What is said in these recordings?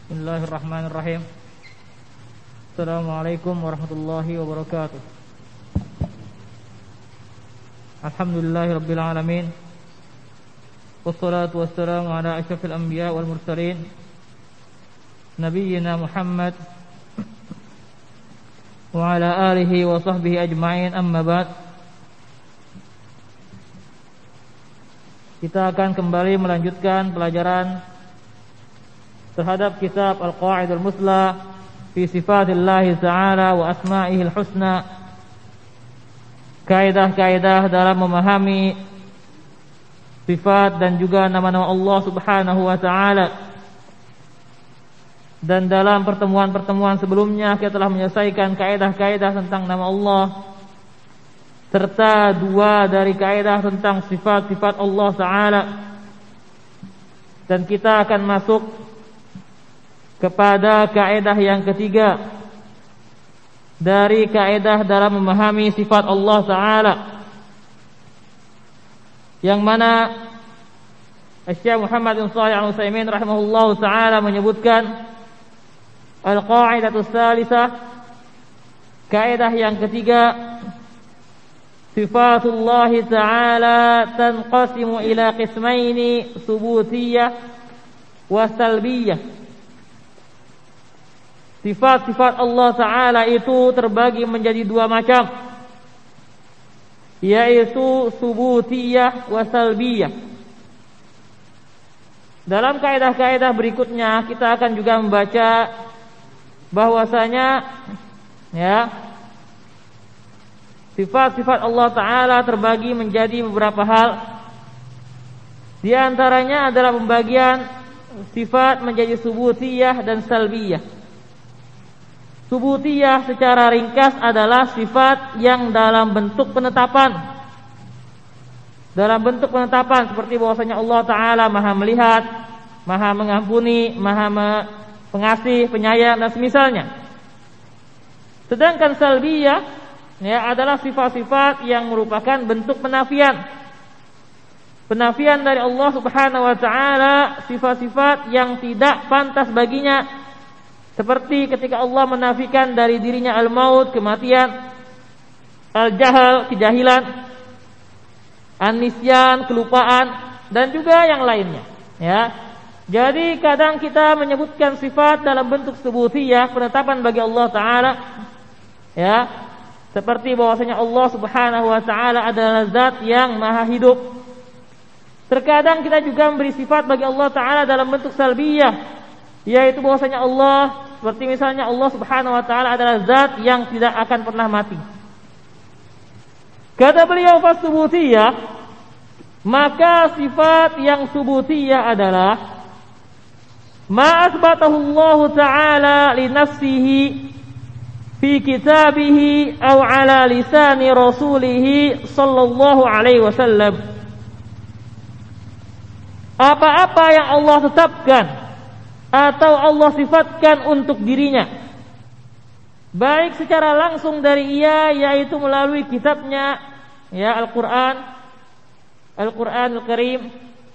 Bismillahirrahmanirrahim. Assalamualaikum warahmatullahi wabarakatuh. Alhamdulillahirabbil alamin. Wassalatu wassalamu ala asyrafil anbiya wal mursalin nabiyyina Muhammad wa ala alihi wa sahbihi ajma'in, amma ba'd. Kita akan kembali melanjutkan pelajaran terhadap kitab Al-Qa'idul Musla fi Sifatillahi Ta'ala wa Asma'ihil Husna. Kaidah-kaidah dalam memahami sifat dan juga nama-nama Allah Subhanahu wa Ta'ala. Dan dalam pertemuan-pertemuan sebelumnya kita telah menyelesaikan kaidah-kaidah tentang nama Allah, serta dua dari kaidah tentang sifat-sifat Allah Ta'ala. Dan kita akan masuk kepada kaidah yang ketiga dari kaidah dalam memahami sifat Allah Ta'ala, yang mana Syekh Muhammad bin Shalih Al-Utsaimin rahimahullahu ta'ala menyebutkan Al-Qa'idatus Tsalisah, kaidah yang ketiga, sifatullah Ta'ala tanqasimu ila qismaini, subutiyah wa salbiyah. Sifat-sifat Allah Ta'ala itu terbagi menjadi dua macam, yaitu subutiyah wa salbiyah. Dalam kaidah-kaidah berikutnya kita akan juga membaca bahwasanya sifat-sifat Allah Ta'ala terbagi menjadi beberapa hal. Di antaranya adalah pembagian sifat menjadi subutiyah dan salbiyah. Subutiyah secara ringkas adalah sifat yang dalam bentuk penetapan. Dalam bentuk penetapan seperti bahwasanya Allah Ta'ala Maha melihat, Maha mengampuni, Maha pengasih, penyayang dan semisalnya. Sedangkan salbiyah adalah sifat-sifat yang merupakan bentuk penafian. Penafian dari Allah Subhanahu wa Ta'ala sifat-sifat yang tidak pantas baginya. Seperti ketika Allah menafikan dari dirinya al-maut, kematian, al-jahal, kejahilan, an-nisyan, kelupaan, dan juga yang lainnya. Jadi kadang kita menyebutkan sifat dalam bentuk subutiyah, penetapan bagi Allah Ta'ala, seperti bahwasanya Allah Subhanahu wa Ta'ala adalah zat yang maha hidup. Terkadang kita juga memberi sifat bagi Allah Ta'ala dalam bentuk salbiyah, yaitu bahwasanya Allah, seperti misalnya Allah Subhanahu wa Ta'ala adalah zat yang tidak akan pernah mati. Kata beliau fasubutiyah, maka sifat yang subutiyah adalah ma asbatahu Allah Ta'ala li nafsihi fi kitabihi aw ala lisani rasulih sallallahu alaihi wasallam. Apa-apa yang Allah tetapkan atau Allah sifatkan untuk dirinya, baik secara langsung dari Ia, yaitu melalui kitabnya, Al-Quran, Al-Quranul Karim,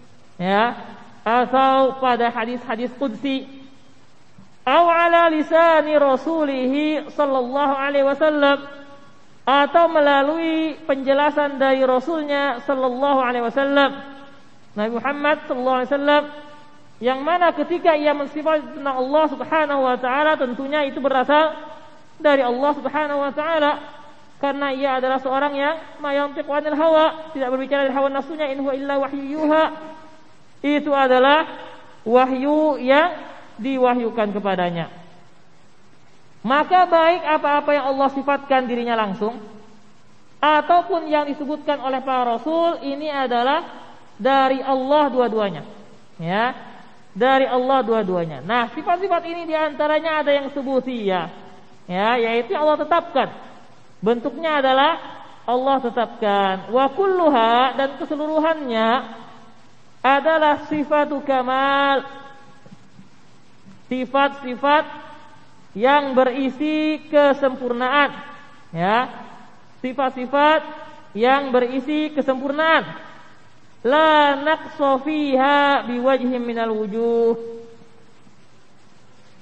atau pada hadis-hadis qudsi, atau ala lisani rasulih sallallahu alaihi wasallam, atau melalui penjelasan dari Rasulnya sallallahu alaihi wasallam, Nabi Muhammad sallallahu alaihi wasallam, yang mana ketika ia mensifati tentang Allah Subhanahu wa Ta'ala, tentunya itu berasal dari Allah Subhanahu wa Ta'ala, karena ia adalah seorang yang ma yantiqu 'anil hawa, tidak berbicara dari hawa nafsunya, in huwa illa wahyu yuha. Itu adalah wahyu yang diwahyukan kepadanya. Maka baik apa-apa yang Allah sifatkan dirinya langsung ataupun yang disebutkan oleh para rasul, ini adalah dari Allah dua-duanya. Dari Allah dua-duanya. Nah, sifat-sifat ini diantaranya ada yang subutiyah, yaitu Allah tetapkan. Bentuknya adalah Allah tetapkan. Wa kulluha, dan keseluruhannya adalah sifatu kamal, sifat-sifat yang berisi kesempurnaan, sifat-sifat yang berisi kesempurnaan. La naqsa fiha biwajhin minal wujuh,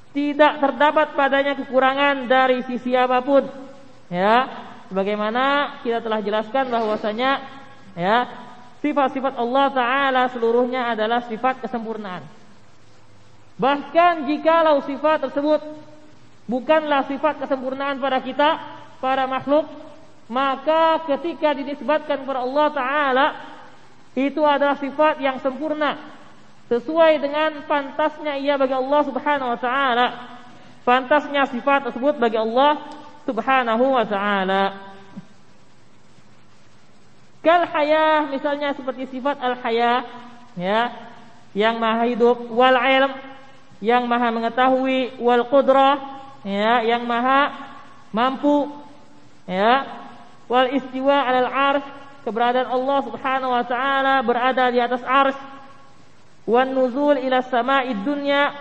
tidak terdapat padanya kekurangan dari sisi apapun. Ya, sebagaimana kita telah jelaskan bahwasanya ya, sifat-sifat Allah Ta'ala seluruhnya adalah sifat kesempurnaan. Bahkan jikalau sifat tersebut bukanlah sifat kesempurnaan pada kita, para makhluk, maka ketika dinisbatkan kepada Allah Ta'ala, itu adalah sifat yang sempurna, sesuai dengan pantasnya ia bagi Allah Subhanahu wa Ta'ala, pantasnya sifat tersebut bagi Allah Subhanahu wa Ta'ala. Kal hayah, misalnya seperti sifat al hayah, ya, yang maha hidup, wal ilm, yang maha mengetahui, wal qudrah, ya, yang maha mampu, ya, wal istiwa 'alal 'arsy, keberadaan Allah Subhanahu wa Ta'ala berada di atas arsy, wan nuzul ila sama'id dunya,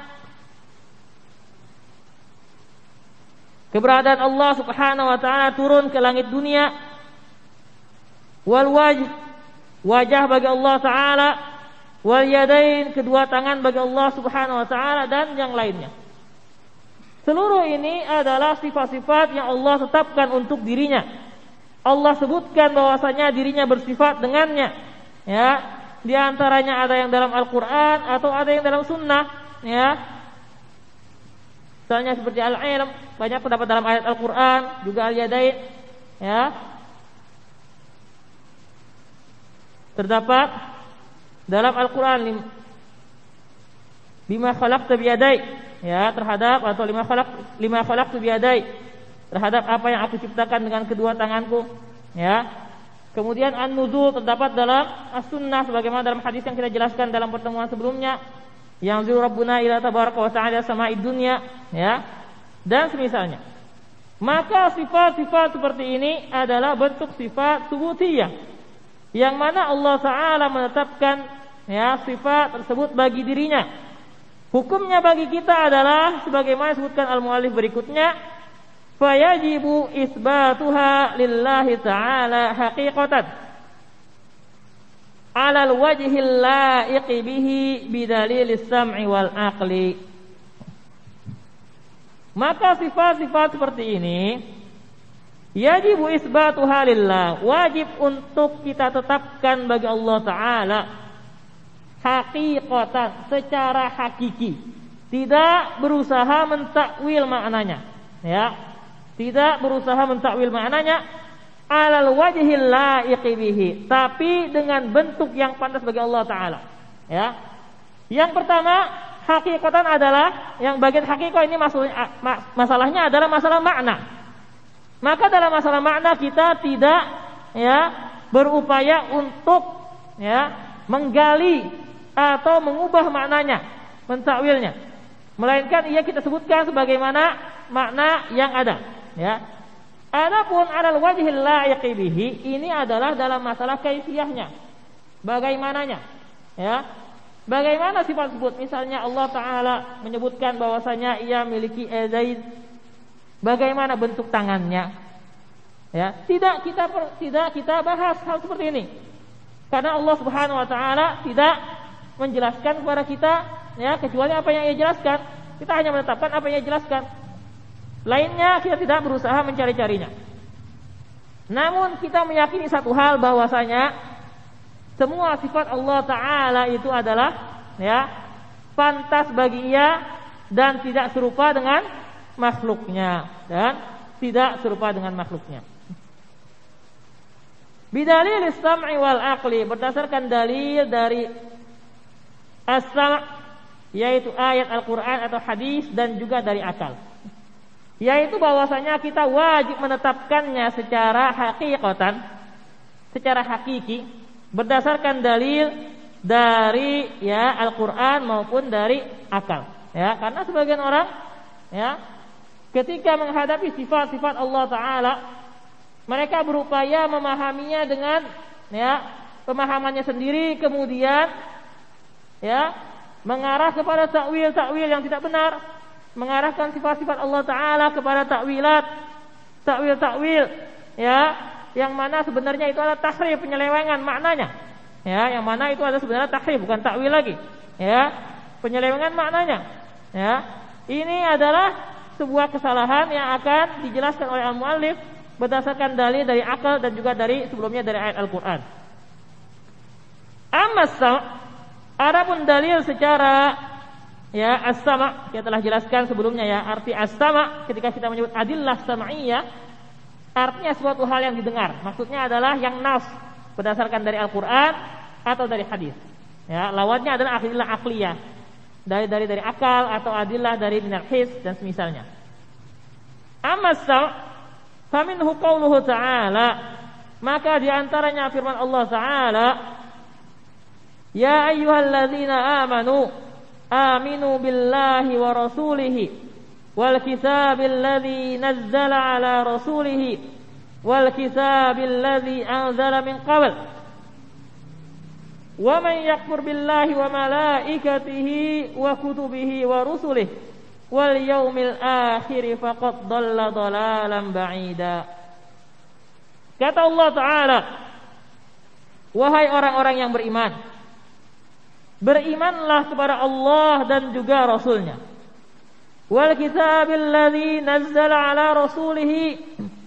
keberadaan Allah Subhanahu wa Ta'ala turun ke langit dunia, wal wajh, wajah bagi Allah Ta'ala, wal yadain, kedua tangan bagi Allah Subhanahu wa Ta'ala, dan yang lainnya. Seluruh ini adalah sifat-sifat yang Allah tetapkan untuk dirinya. Allah sebutkan bahwasanya dirinya bersifat dengannya, ya. Di antaranya ada yang dalam Al-Quran atau ada yang dalam Sunnah, ya. Misalnya seperti al-ilm, banyak terdapat dalam ayat Al-Quran, juga al-yadain, ya. Terdapat dalam Al-Quran bima khalaqtu biyadai, ya, terhadap atau lima khalaqtu biyadai, terhadap apa yang aku ciptakan dengan kedua tanganku, ya. Kemudian an-nuzul terdapat dalam as-sunnah, sebagaimana dalam hadis yang kita jelaskan dalam pertemuan sebelumnya, yang zul rabbuna ila tabaraka wa ta'ala sama'id dunya, ya, dan semisalnya. Maka sifat-sifat seperti ini adalah bentuk sifat subutiyah, yang mana Allah Ta'ala menetapkan, ya, sifat tersebut bagi dirinya. Hukumnya bagi kita adalah sebagaimana disebutkan al-muallif berikutnya, fayajibu isbatuha lillahi ta'ala haqiqatan alal wajhil la'iqi bihi bidalilis sam'i wal aqli. Maka sifat-sifat seperti ini yajibu isbatuha lillah, wajib untuk kita tetapkan bagi Allah Ta'ala haqiqatan, secara hakiki, tidak berusaha mentakwil maknanya, ya, tidak berusaha mentakwil maknanya, alal wajhil la'iqi bihi, tapi dengan bentuk yang pantas bagi Allah Ta'ala, ya. Yang pertama, hakikatan adalah, yang bagian hakikat ini masalahnya adalah masalah makna. Maka dalam masalah makna kita tidak, ya, berupaya untuk, ya, menggali atau mengubah maknanya, mentakwilnya, melainkan ia kita sebutkan sebagaimana makna yang ada, ya. Adapun alal wajhil la'iqi bihi, ini adalah dalam masalah kaifiyahnya, bagaimananya, ya. Bagaimana sifat tersebut? Misalnya Allah Ta'ala menyebutkan bahwasanya ia memiliki yadain, bagaimana bentuk tangannya, ya. Tidak kita bahas hal seperti ini, karena Allah Subhanahu wa Ta'ala tidak menjelaskan kepada kita, ya, kecuali apa yang ia jelaskan. Kita hanya menetapkan apa yang ia jelaskan. Lainnya kita tidak berusaha mencari-carinya. Namun kita meyakini satu hal, bahwasanya semua sifat Allah Ta'ala itu adalah, ya, pantas bagi ia dan tidak serupa dengan makhluknya, Bidalil sam'i wal aqli, berdasarkan dalil dari as-sam', yaitu ayat Al-Quran atau hadis, dan juga dari akal, yaitu bahwasanya kita wajib menetapkannya secara hakikatan, secara hakiki, berdasarkan dalil dari, ya, Al-Quran maupun dari akal, ya. Karena sebagian orang, ya, ketika menghadapi sifat-sifat Allah Ta'ala, mereka berupaya memahaminya dengan, ya, pemahamannya sendiri, kemudian, ya, mengarah kepada takwil-takwil yang tidak benar, mengarahkan sifat-sifat Allah Ta'ala kepada takwil-takwil, ya, yang mana sebenarnya itu adalah tahrif, penyelewengan maknanya, ya, yang mana itu adalah sebenarnya tahrif, bukan takwil lagi, ya, penyelewengan maknanya, ya. Ini adalah sebuah kesalahan yang akan dijelaskan oleh al-muallif berdasarkan dalil dari akal dan juga dari sebelumnya dari ayat Al-Qur'an. Adapun dalil secara as-sama' kita telah jelaskan sebelumnya arti as-sama' ketika kita menyebut adillah sam'iyah artinya suatu hal yang didengar. Maksudnya adalah yang nas berdasarkan dari Al-Qur'an atau dari hadis. Lawannya adalah adillah aqliyah. Dari akal atau adillah dari minal his dan semisalnya. Faminhu qauluhu ta'ala, maka diantaranya firman Allah Ta'ala, ya ayyuhalladzina amanu aminu billahi wa rasulihi wal kitabil ladzi nazzala ala rasulihi wal kitabil ladzi anzala min qabl wa man yakfur billahi wa malaikatihi wa kutubihi wa rusulihi wal yaumil akhir faqad dhalla dhalalan ba'ida. Kata Allah Ta'ala, wahai orang-orang yang beriman, berimanlah kepada Allah dan juga Rasulnya, wal kitabil ladzi nazzala ala rasulihi,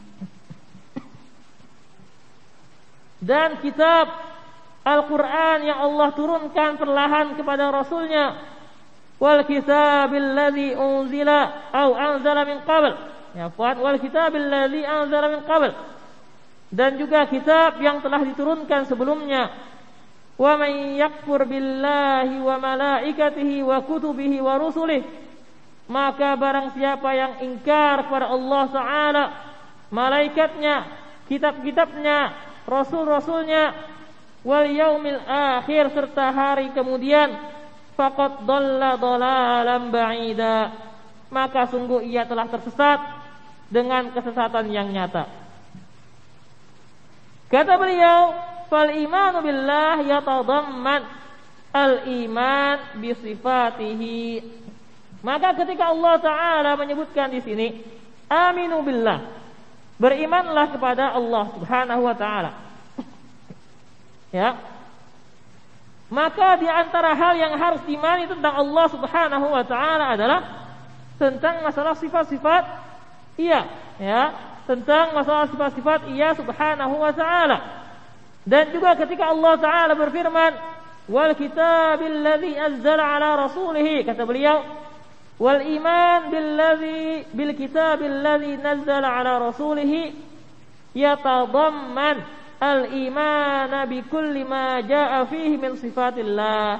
dan kitab Al-Quran yang Allah turunkan perlahan kepada Rasulnya, wal kitabil ladzi unzila au anzala min qabl, wal kitabil ladzi anzala min qabl, dan juga kitab yang telah diturunkan sebelumnya. Wa man yakfur billahi wa malaikatihi wa kutubihi wa rusulihi, maka barang siapa yang ingkar kepada Allah Ta'ala, malaikatnya, kitab-kitabnya, rasul-rasulnya, wal yaumil akhir, serta hari kemudian, faqad dhalla dhalalan ba'ida, maka sungguh ia telah tersesat dengan kesesatan yang nyata. Kata beliau, fal imanu billah yatadamman al iman bi sifatihi, maka ketika Allah Ta'ala menyebutkan di sini aminu billah, berimanlah kepada Allah Subhanahu wa Ta'ala, maka di antara hal yang harus diimani tentang Allah Subhanahu wa Ta'ala adalah tentang masalah sifat-sifat tentang masalah sifat-sifat Subhanahu wa Ta'ala. Dan juga ketika Allah Ta'ala berfirman, wal kitabil ladzi anzala ala rasulihi, kata beliau, wal iman bil kitabil ladzi nazzala ala rasulihi yatadamman al-imana bi kulli ma jaa fihi min sifatillah,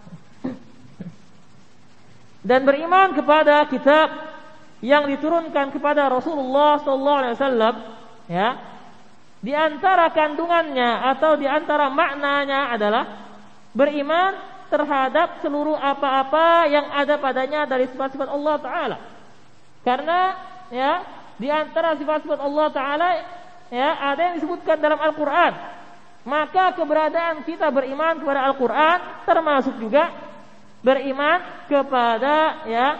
dan beriman kepada kitab yang diturunkan kepada Rasulullah sallallahu alaihi wasallam, di antara kandungannya atau di antara maknanya adalah beriman terhadap seluruh apa-apa yang ada padanya dari sifat-sifat Allah Ta'ala. Karena di antara sifat-sifat Allah Ta'ala ada yang disebutkan dalam Al-Quran, maka keberadaan kita beriman kepada Al-Quran termasuk juga beriman kepada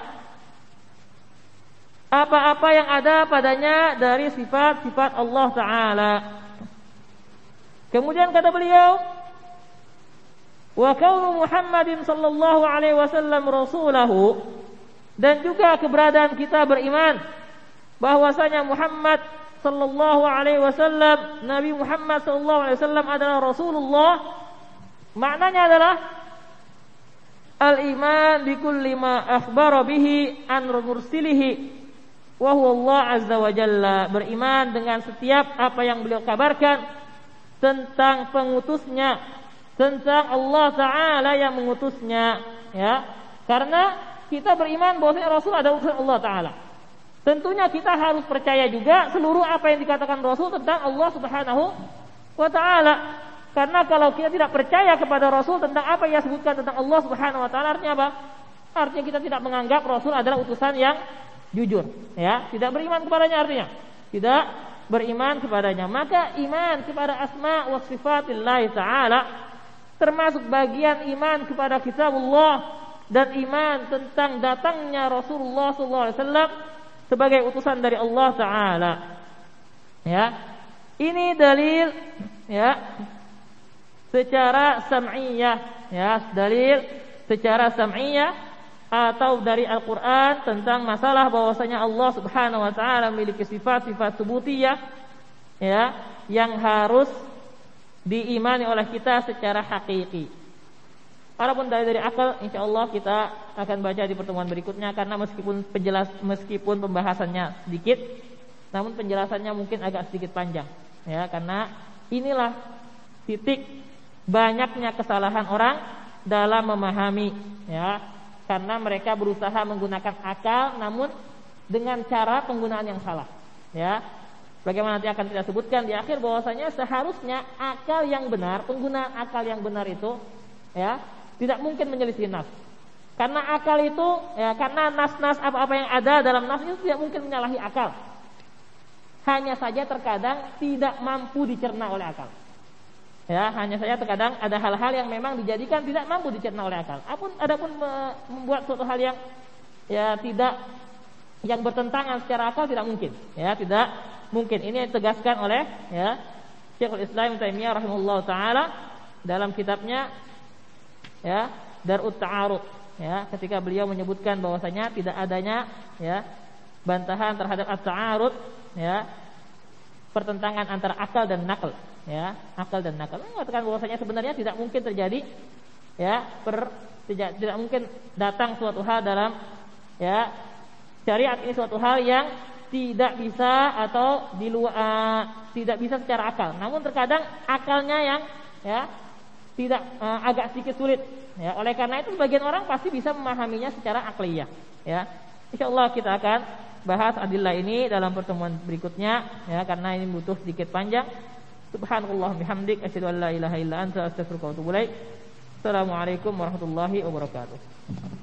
apa-apa yang ada padanya dari sifat-sifat Allah Ta'ala. Kemudian kata beliau, wa kaunu Muhammadin sallallahu alaihi wasallam rasulahu, dan juga keberadaan kita beriman bahwasanya Muhammad sallallahu alaihi wasallam, Nabi Muhammad sallallahu alaihi wasallam adalah Rasulullah. Maknanya adalah al-iman bi kulli ma akhbara bihi an mursilihi wa huwa Allah azza wa jalla, beriman dengan setiap apa yang beliau kabarkan tentang pengutusnya, tentang Allah Ta'ala yang mengutusnya, karena kita beriman bahwasanya Rasul ada utusan Allah Ta'ala. Tentunya kita harus percaya juga seluruh apa yang dikatakan Rasul tentang Allah Subhanahu wa Ta'ala. Karena kalau kita tidak percaya kepada Rasul tentang apa yang disebutkan tentang Allah Subhanahu wa Ta'ala, artinya apa? Artinya kita tidak menganggap Rasul adalah utusan yang jujur, tidak beriman kepadanya, artinya tidak beriman kepadanya. Maka iman kepada asma wa sifatillah Ta'ala termasuk bagian iman kepada kitabullah dan iman tentang datangnya Rasulullah SAW sebagai utusan dari Allah Ta'ala. Ini dalil secara sam'iyah, dalil secara sam'iyah atau dari Al-Qur'an tentang masalah bahwasanya Allah Subhanahu wa taala memiliki sifat-sifat subutiyah ya yang harus diimani oleh kita secara hakiki. Adapun dari akal, insyaallah kita akan baca di pertemuan berikutnya, karena meskipun pembahasannya sedikit, namun penjelasannya mungkin agak sedikit panjang, ya, karena inilah titik banyaknya kesalahan orang dalam memahami, ya, karena mereka berusaha menggunakan akal, namun dengan cara penggunaan yang salah, ya. Bagaimana nanti akan kita sebutkan di akhir bahwasanya seharusnya akal yang benar, penggunaan akal yang benar itu, ya, tidak mungkin menyelisih nas. Karena akal itu, ya, karena nas-nas apa-apa yang ada dalam nas itu tidak mungkin menyalahi akal. Hanya saja terkadang tidak mampu dicerna oleh akal. Ya, hanya saja terkadang ada hal-hal yang memang dijadikan tidak mampu dicerna oleh akal. Adapun membuat suatu hal yang ya tidak yang bertentangan secara akal tidak mungkin. Ya, tidak mungkin. Ini ditegaskan oleh ya Syekhul Islam Ibnu Taimiyah rahimahullahu taala dalam kitabnya ya Darut Ta'arud, ya, ketika beliau menyebutkan bahwasanya tidak adanya ya bantahan terhadap at-ta'arud, ya, pertentangan antara akal dan nakal, ya, akal dan nakal. Mengatakan bahwasanya sebenarnya tidak mungkin terjadi ya tidak mungkin datang suatu hal dalam ya syariat ini suatu hal yang tidak bisa atau di luar tidak bisa secara akal. Namun terkadang akalnya yang ya tidak agak sedikit sulit, ya. Oleh karena itu sebagian orang pasti bisa memahaminya secara akliyah, ya. Insyaallah kita akan bahas adillah ini dalam pertemuan berikutnya, ya, karena ini butuh sedikit panjang. Subhanallah bihamdik asyhadu an la ilaha illa anta astaghfiruka wa atubu ilaik. Assalamualaikum warahmatullahi wabarakatuh.